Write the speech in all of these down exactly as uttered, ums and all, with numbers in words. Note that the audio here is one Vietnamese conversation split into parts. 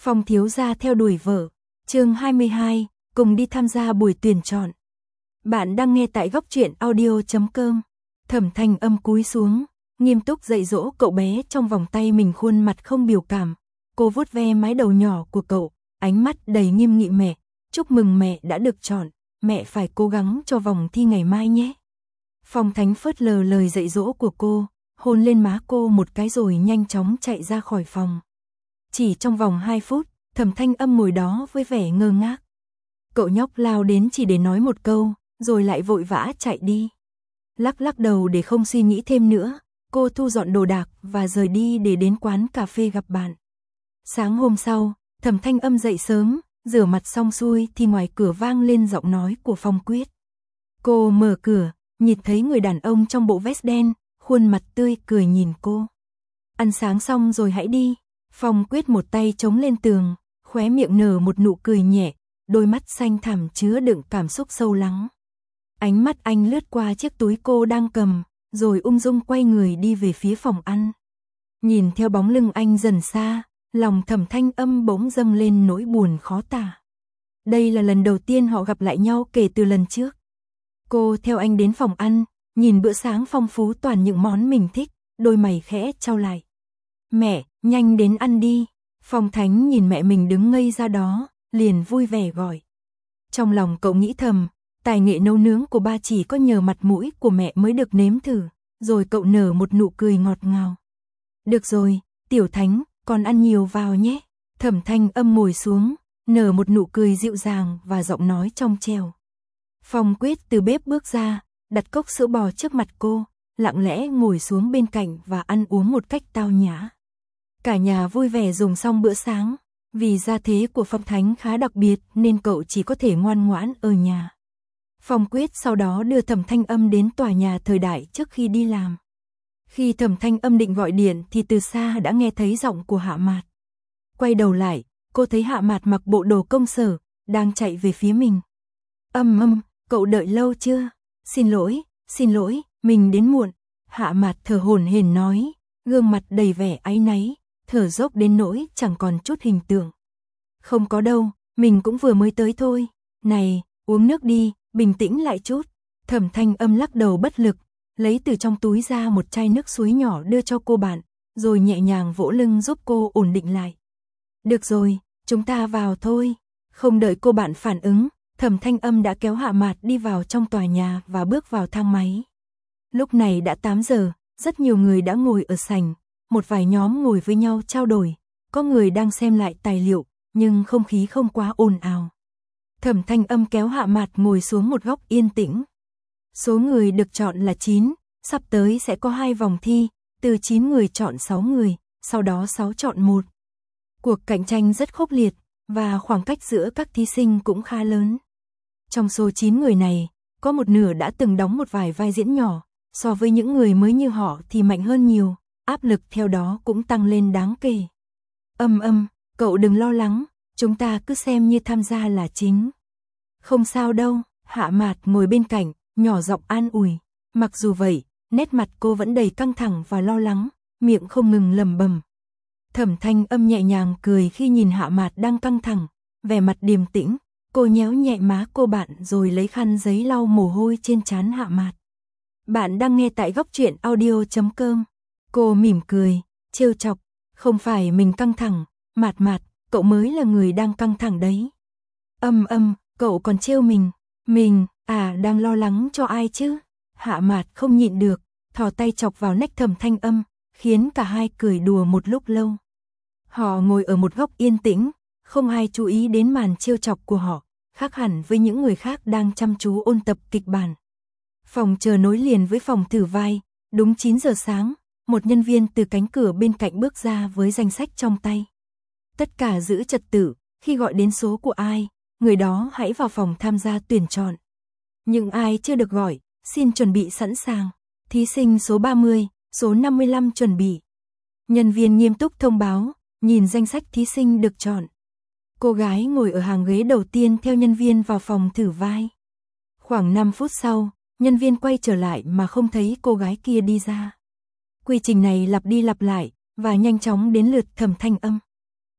Phong thiếu gia theo đuổi vợ. Chương hai mươi hai, cùng đi tham gia buổi tuyển chọn. Bạn đang nghe tại góc truyện audio chấm com. Thẩm Thanh Âm cúi xuống, nghiêm túc dạy dỗ cậu bé trong vòng tay mình, khuôn mặt không biểu cảm. Cô vuốt ve mái đầu nhỏ của cậu, ánh mắt đầy nghiêm nghị. Mẹ, chúc mừng mẹ đã được chọn, mẹ phải cố gắng cho vòng thi ngày mai nhé. Phong Thánh phớt lờ lời dạy dỗ của cô, hôn lên má cô một cái rồi nhanh chóng chạy ra khỏi phòng. Chỉ trong vòng hai phút, Thẩm Thanh Âm ngồi đó với vẻ ngơ ngác. Cậu nhóc lao đến chỉ để nói một câu, rồi lại vội vã chạy đi. Lắc lắc đầu để không suy nghĩ thêm nữa, cô thu dọn đồ đạc và rời đi để đến quán cà phê gặp bạn. Sáng hôm sau, Thẩm Thanh Âm dậy sớm, rửa mặt xong xuôi thì ngoài cửa vang lên giọng nói của Phong Quyết. Cô mở cửa, nhìn thấy người đàn ông trong bộ vest đen, khuôn mặt tươi cười nhìn cô. Ăn sáng xong rồi hãy đi. Phong Quyết một tay chống lên tường, khóe miệng nở một nụ cười nhẹ, đôi mắt xanh thẳm chứa đựng cảm xúc sâu lắng. Ánh mắt anh lướt qua chiếc túi cô đang cầm, rồi ung dung quay người đi về phía phòng ăn. Nhìn theo bóng lưng anh dần xa, lòng Thẩm Thanh Âm bỗng dâng lên nỗi buồn khó tả. Đây là lần đầu tiên họ gặp lại nhau kể từ lần trước. Cô theo anh đến phòng ăn, nhìn bữa sáng phong phú toàn những món mình thích, đôi mày khẽ chau lại. Mẹ, nhanh đến ăn đi. Phong Thánh nhìn mẹ mình đứng ngây ra đó, liền vui vẻ gọi. Trong lòng cậu nghĩ thầm, tài nghệ nấu nướng của ba chỉ có nhờ mặt mũi của mẹ mới được nếm thử, rồi cậu nở một nụ cười ngọt ngào. Được rồi, Tiểu Thánh, con ăn nhiều vào nhé. Thẩm Thanh Âm ngồi xuống, nở một nụ cười dịu dàng và giọng nói trong trẻo. Phong Quyết từ bếp bước ra, đặt cốc sữa bò trước mặt cô, lặng lẽ ngồi xuống bên cạnh và ăn uống một cách tao nhã. Cả nhà vui vẻ dùng xong bữa sáng, vì gia thế của Phong Thánh khá đặc biệt nên cậu chỉ có thể ngoan ngoãn ở nhà. Phong Quyết sau đó đưa Thẩm Thanh Âm đến tòa nhà thời đại trước khi đi làm. Khi Thẩm Thanh Âm định gọi điện thì từ xa đã nghe thấy giọng của Hạ Mạt. Quay đầu lại, cô thấy Hạ Mạt mặc bộ đồ công sở, đang chạy về phía mình. Âm âm, cậu đợi lâu chưa? Xin lỗi, xin lỗi, mình đến muộn. Hạ Mạt thở hổn hển nói, gương mặt đầy vẻ áy náy, thở dốc đến nỗi chẳng còn chút hình tượng. Không có đâu, mình cũng vừa mới tới thôi. Này, uống nước đi, bình tĩnh lại chút. Thẩm Thanh Âm lắc đầu bất lực, lấy từ trong túi ra một chai nước suối nhỏ đưa cho cô bạn, rồi nhẹ nhàng vỗ lưng giúp cô ổn định lại. Được rồi, chúng ta vào thôi. Không đợi cô bạn phản ứng, Thẩm Thanh Âm đã kéo Hạ Mạt đi vào trong tòa nhà và bước vào thang máy. Lúc này đã tám giờ, rất nhiều người đã ngồi ở sảnh, một vài nhóm ngồi với nhau trao đổi, có người đang xem lại tài liệu, nhưng không khí không quá ồn ào. Thẩm Thanh Âm kéo Hạ Mạt ngồi xuống một góc yên tĩnh. Số người được chọn là chín, sắp tới sẽ có hai vòng thi, từ chín người chọn sáu người, sau đó sáu chọn một. Cuộc cạnh tranh rất khốc liệt, và khoảng cách giữa các thí sinh cũng khá lớn. Trong số chín người này, có một nửa đã từng đóng một vài vai diễn nhỏ, so với những người mới như họ thì mạnh hơn nhiều, áp lực theo đó cũng tăng lên đáng kể. Âm âm, cậu đừng lo lắng, chúng ta cứ xem như tham gia là chính. Không sao đâu, Hạ Mạt ngồi bên cạnh, nhỏ giọng an ủi. Mặc dù vậy, nét mặt cô vẫn đầy căng thẳng và lo lắng, miệng không ngừng lẩm bẩm. Thẩm Thanh Âm nhẹ nhàng cười khi nhìn Hạ Mạt đang căng thẳng, vẻ mặt điềm tĩnh, cô nhéo nhẹ má cô bạn rồi lấy khăn giấy lau mồ hôi trên trán Hạ Mạt. Bạn đang nghe tại góc truyện audio chấm com. Cô mỉm cười, trêu chọc, không phải mình căng thẳng, Mạt Mạt, cậu mới là người đang căng thẳng đấy. Âm âm, cậu còn trêu mình, mình, à đang lo lắng cho ai chứ? Hạ Mạt không nhịn được, thò tay chọc vào nách Thẩm Thanh Âm, khiến cả hai cười đùa một lúc lâu. Họ ngồi ở một góc yên tĩnh, không ai chú ý đến màn trêu chọc của họ, khác hẳn với những người khác đang chăm chú ôn tập kịch bản. Phòng chờ nối liền với phòng thử vai, đúng chín giờ sáng, một nhân viên từ cánh cửa bên cạnh bước ra với danh sách trong tay. Tất cả giữ trật tự, khi gọi đến số của ai, người đó hãy vào phòng tham gia tuyển chọn. Những ai chưa được gọi, xin chuẩn bị sẵn sàng. Thí sinh số ba mươi, số năm mươi lăm chuẩn bị. Nhân viên nghiêm túc thông báo, nhìn danh sách thí sinh được chọn. Cô gái ngồi ở hàng ghế đầu tiên theo nhân viên vào phòng thử vai. Khoảng năm phút sau, nhân viên quay trở lại mà không thấy cô gái kia đi ra. Quy trình này lặp đi lặp lại, và nhanh chóng đến lượt Thẩm Thanh Âm.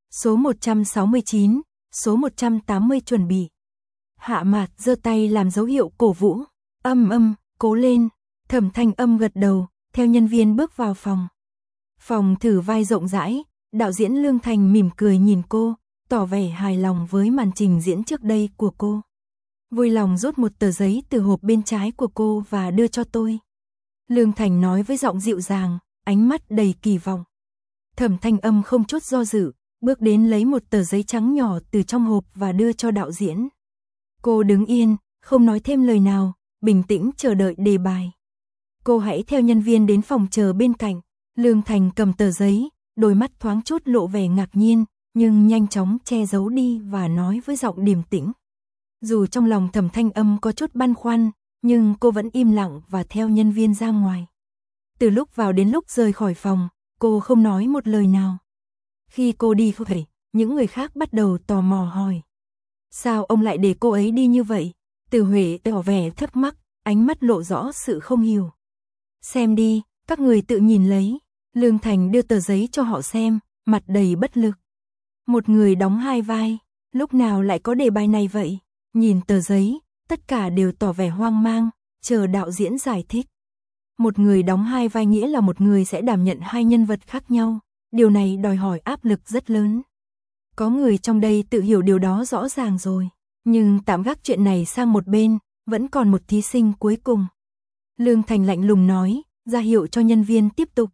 Số một trăm sáu mươi chín, số một trăm tám mươi chuẩn bị. Hạ Mạt giơ tay làm dấu hiệu cổ vũ. Âm âm, cố lên. Thẩm Thanh Âm gật đầu, theo nhân viên bước vào phòng. Phòng thử vai rộng rãi, đạo diễn Lương Thành mỉm cười nhìn cô, tỏ vẻ hài lòng với màn trình diễn trước đây của cô. Vui lòng rút một tờ giấy từ hộp bên trái của cô và đưa cho tôi. Lương Thành nói với giọng dịu dàng, ánh mắt đầy kỳ vọng. Thẩm Thanh Âm không chút do dự, bước đến lấy một tờ giấy trắng nhỏ từ trong hộp và đưa cho đạo diễn. Cô đứng yên, không nói thêm lời nào, bình tĩnh chờ đợi đề bài. Cô hãy theo nhân viên đến phòng chờ bên cạnh. Lương Thành cầm tờ giấy, đôi mắt thoáng chút lộ vẻ ngạc nhiên, nhưng nhanh chóng che giấu đi và nói với giọng điềm tĩnh. Dù trong lòng Thẩm Thanh Âm có chút băn khoăn, nhưng cô vẫn im lặng và theo nhân viên ra ngoài. Từ lúc vào đến lúc rời khỏi phòng, cô không nói một lời nào. Khi cô đi khỏi, những người khác bắt đầu tò mò hỏi. Sao ông lại để cô ấy đi như vậy? Từ Huệ tỏ vẻ thắc mắc, ánh mắt lộ rõ sự không hiểu. Xem đi, các người tự nhìn lấy. Lương Thành đưa tờ giấy cho họ xem, mặt đầy bất lực. Một người đóng hai vai, lúc nào lại có đề bài này vậy? Nhìn tờ giấy, tất cả đều tỏ vẻ hoang mang, chờ đạo diễn giải thích. Một người đóng hai vai nghĩa là một người sẽ đảm nhận hai nhân vật khác nhau, điều này đòi hỏi áp lực rất lớn. Có người trong đây tự hiểu điều đó rõ ràng rồi, nhưng tạm gác chuyện này sang một bên, vẫn còn một thí sinh cuối cùng. Lương Thành lạnh lùng nói, ra hiệu cho nhân viên tiếp tục.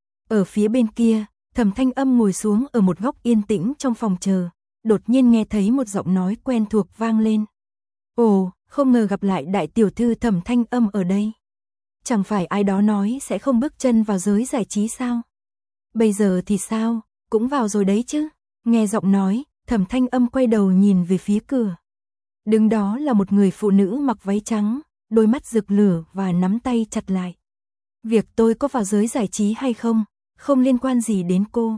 Ở phía bên kia, Thẩm Thanh Âm ngồi xuống ở một góc yên tĩnh trong phòng chờ, đột nhiên nghe thấy một giọng nói quen thuộc vang lên. Ồ, không ngờ gặp lại đại tiểu thư Thẩm Thanh Âm ở đây. Chẳng phải ai đó nói sẽ không bước chân vào giới giải trí sao? Bây giờ thì sao, cũng vào rồi đấy chứ. Nghe giọng nói, Thẩm Thanh Âm quay đầu nhìn về phía cửa. Đứng đó là một người phụ nữ mặc váy trắng, đôi mắt rực lửa và nắm tay chặt lại. Việc tôi có vào giới giải trí hay không, không liên quan gì đến cô.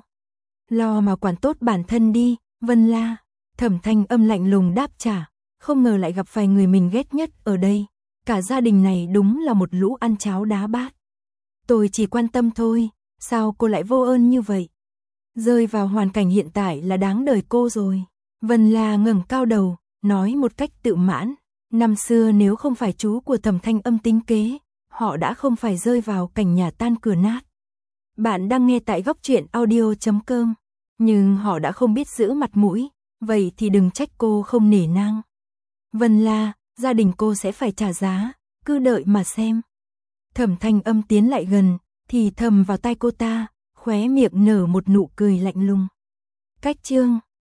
Lo mà quản tốt bản thân đi, Vân La. Thẩm Thanh Âm lạnh lùng đáp trả, không ngờ lại gặp phải người mình ghét nhất ở đây. Cả gia đình này đúng là một lũ ăn cháo đá bát. Tôi chỉ quan tâm thôi, sao cô lại vô ơn như vậy? Rơi vào hoàn cảnh hiện tại là đáng đời cô rồi. Vân La ngẩng cao đầu, nói một cách tự mãn. Năm xưa nếu không phải chú của Thẩm Thanh Âm tính kế, họ đã không phải rơi vào cảnh nhà tan cửa nát. Bạn đang nghe tại góc truyện audio chấm com. Nhưng họ đã không biết giữ mặt mũi, vậy thì đừng trách cô không nể nang. Vân La, gia đình cô sẽ phải trả giá, cứ đợi mà xem. Thẩm Thanh Âm tiến lại gần, thì thầm vào tai cô ta, khóe miệng nở một nụ cười lạnh lùng. Cách chương